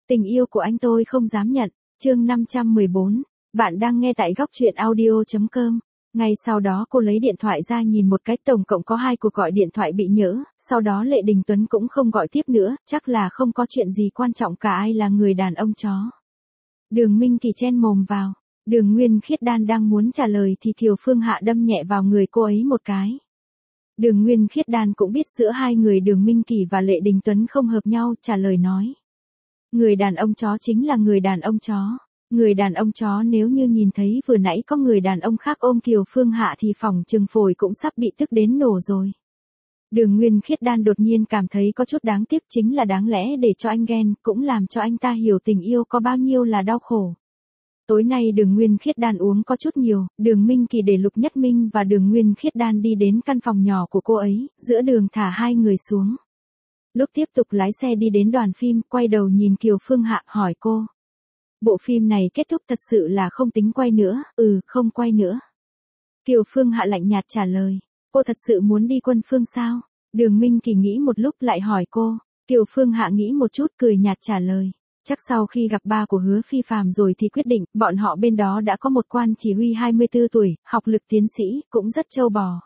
Tình yêu của anh tôi không dám nhận. Chương 514. Bạn đang nghe tại góc truyện audio.com. Ngay sau đó cô lấy điện thoại ra nhìn một cái, tổng cộng có 2 cuộc gọi điện thoại bị nhỡ, sau đó Lệ Đình Tuấn cũng không gọi tiếp nữa, chắc là không có chuyện gì quan trọng cả, ai là người đàn ông chó. Đường Minh Kỳ chen mồm vào. Đường Nguyên Khiết Đan đang muốn trả lời thì Kiều Phương Hạ đâm nhẹ vào người cô ấy một cái. Đường Nguyên Khiết Đan cũng biết giữa hai người Đường Minh Kỳ và Lệ Đình Tuấn không hợp nhau, trả lời nói. Người đàn ông chó chính là người đàn ông chó. Người đàn ông chó nếu như nhìn thấy vừa nãy có người đàn ông khác ôm Kiều Phương Hạ thì phỏng chừng phổi cũng sắp bị tức đến nổ rồi. Đường Nguyên Khiết Đan đột nhiên cảm thấy có chút đáng tiếc, chính là đáng lẽ để cho anh ghen, cũng làm cho anh ta hiểu tình yêu có bao nhiêu là đau khổ. Tối nay Đường Nguyên Khiết Đan uống có chút nhiều, Đường Minh Kỳ để Lục Nhất Minh và Đường Nguyên Khiết Đan đi đến căn phòng nhỏ của cô ấy, giữa đường thả hai người xuống. Lúc tiếp tục lái xe đi đến đoàn phim, quay đầu nhìn Kiều Phương Hạ hỏi cô. Bộ phim này kết thúc thật sự là không tính quay nữa, không quay nữa. Kiều Phương Hạ lạnh nhạt trả lời, cô thật sự muốn đi quân phương sao? Đường Minh Kỳ nghĩ một lúc lại hỏi cô, Kiều Phương Hạ nghĩ một chút cười nhạt trả lời. Chắc sau khi gặp ba của Hứa Phi Phàm rồi thì quyết định, bọn họ bên đó đã có một quan chỉ huy 24 tuổi, học lực tiến sĩ, cũng rất trâu bò.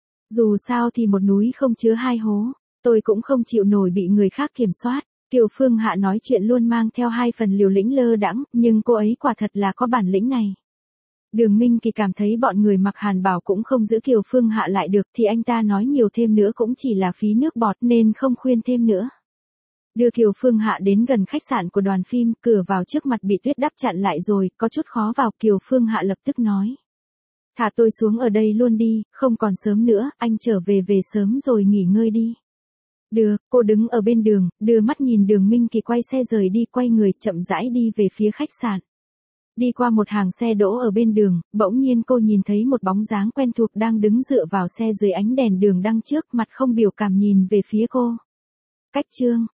Dù sao thì một núi không chứa hai hố, tôi cũng không chịu nổi bị người khác kiểm soát. Kiều Phương Hạ nói chuyện luôn mang theo 2 phần liều lĩnh lơ đãng, nhưng cô ấy quả thật là có bản lĩnh này. Đường Minh Kỳ cảm thấy bọn người mặc hàn bào cũng không giữ Kiều Phương Hạ lại được, thì anh ta nói nhiều thêm nữa cũng chỉ là phí nước bọt nên không khuyên thêm nữa. Đưa Kiều Phương Hạ đến gần khách sạn của đoàn phim, cửa vào trước mặt bị tuyết đắp chặn lại rồi, có chút khó vào. Kiều Phương Hạ lập tức nói. Thả tôi xuống ở đây luôn đi, không còn sớm nữa, anh trở về sớm rồi nghỉ ngơi đi. Được, cô đứng ở bên đường, đưa mắt nhìn Đường Minh Kỳ quay xe rời đi, quay người chậm rãi đi về phía khách sạn. Đi qua một hàng xe đỗ ở bên đường, bỗng nhiên cô nhìn thấy một bóng dáng quen thuộc đang đứng dựa vào xe dưới ánh đèn đường đằng trước, mặt không biểu cảm nhìn về phía cô. Cách Trương,